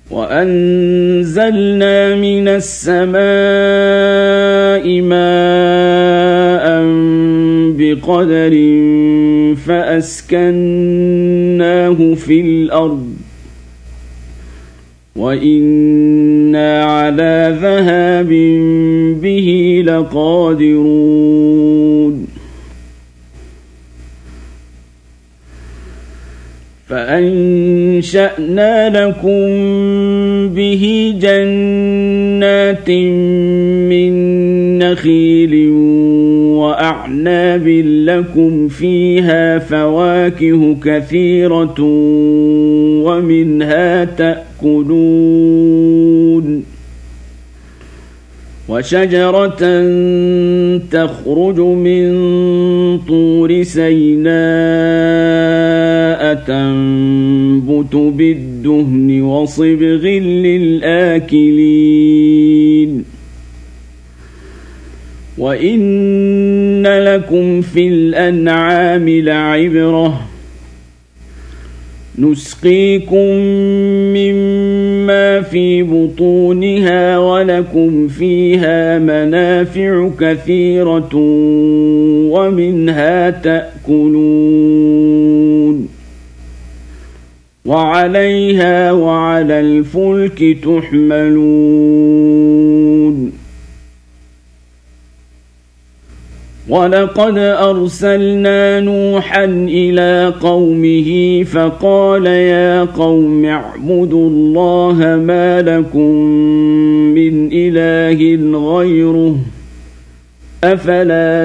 وأنزلنا من السماء ماء بقدر فأسكناه في الأرض وإنا على ذهاب به لقادرون فأنشأنا لكم به جنات من نخيل وأعناب لكم فيها فواكه كثيرة ومنها تأكلون وشجرة تخرج من طور سيناء تنبت بالدهن وصبغ للآكلين وإن لكم في الأنعام لعبرة نسقيكم مما في بطونها ولكم فيها منافع كثيرة ومنها تأكلون وعليها وعلى الفلك تحملون ولقد أرسلنا نوحا إلى قومه فقال يا قوم اعبدوا الله ما لكم من إله غيره أفلا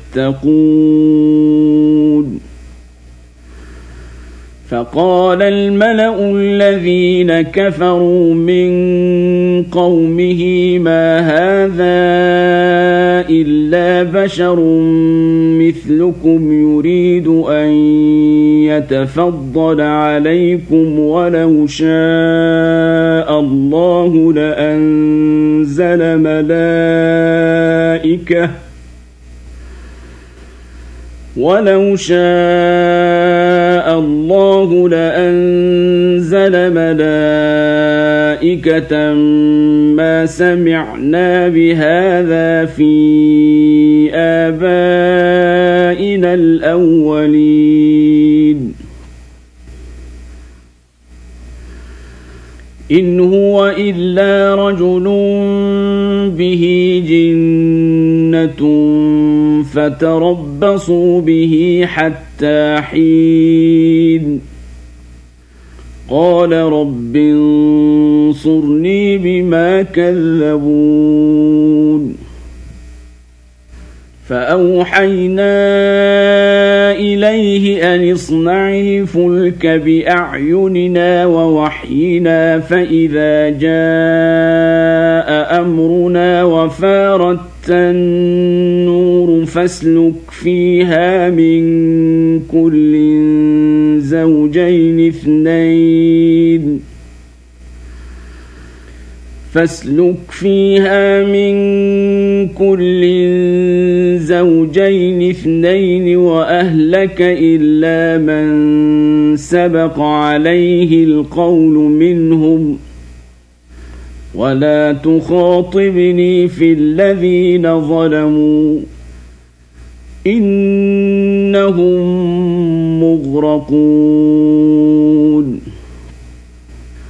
تتقون فقال الملأ الذين كفروا من قومه ما هذا إلا بشر مثلكم يريد أن يتفضل عليكم ولو شاء الله لأنزل ملائكة ما سمعنا بهذا في آبائنا الأولين إن هو إلا رجل به جنة فتربصوا به حتى حين قال رب انصرني بما كذبون فأوحينا إليه أن اصنع الفلك بأعيننا ووحينا فإذا جاء أمرنا وفارت النور فاسلك فيها من كل زوجين اثنين وأهلك إلا من سبق عليه القول منهم ولا تخاطبني في الذين ظلموا إنهم مغرقون